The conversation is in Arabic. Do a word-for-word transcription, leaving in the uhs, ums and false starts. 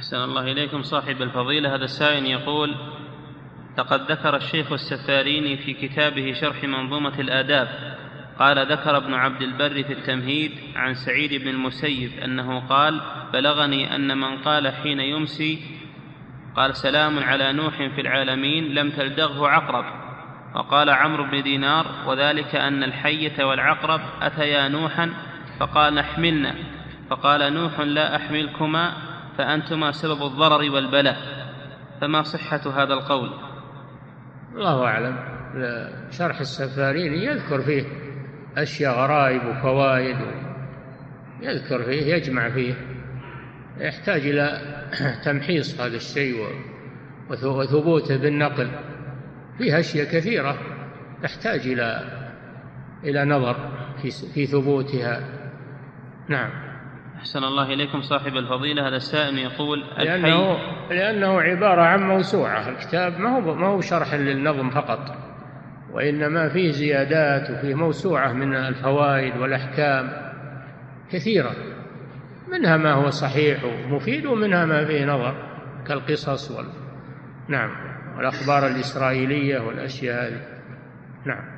أحسن الله إليكم صاحب الفضيلة. هذا السائل يقول: لقد ذكر الشيخ السفاريني في كتابه شرح منظومة الآداب، قال: ذكر ابن عبد البر في التمهيد عن سعيد بن المسيب أنه قال: بلغني أن من قال حين يمسي قال: سلام على نوح في العالمين لم تلدغه عقرب. وقال عمرو بن دينار: وذلك أن الحية والعقرب أتيا نوحا فقال: احملنا، فقال نوح: لا أحملكما فأنتما سبب الضرر والبلاء. فما صحة هذا القول؟ الله أعلم. شرح السفاريني يذكر فيه أشياء غرائب وفوائد، يذكر فيه يجمع فيه، يحتاج إلى تمحيص هذا الشيء وثبوته بالنقل. فيه أشياء كثيرة تحتاج إلى إلى نظر في ثبوتها. نعم. أحسن الله إليكم صاحب الفضيلة. هذا السائل يقول: لأنه, لأنه عبارة عن موسوعة، الكتاب ما هو, ما هو شرح للنظم فقط، وإنما فيه زيادات وفيه موسوعة من الفوائد والأحكام كثيرة، منها ما هو صحيح ومفيد ومنها ما فيه نظر كالقصص وال... نعم والأخبار الإسرائيلية والأشياء هذه. نعم.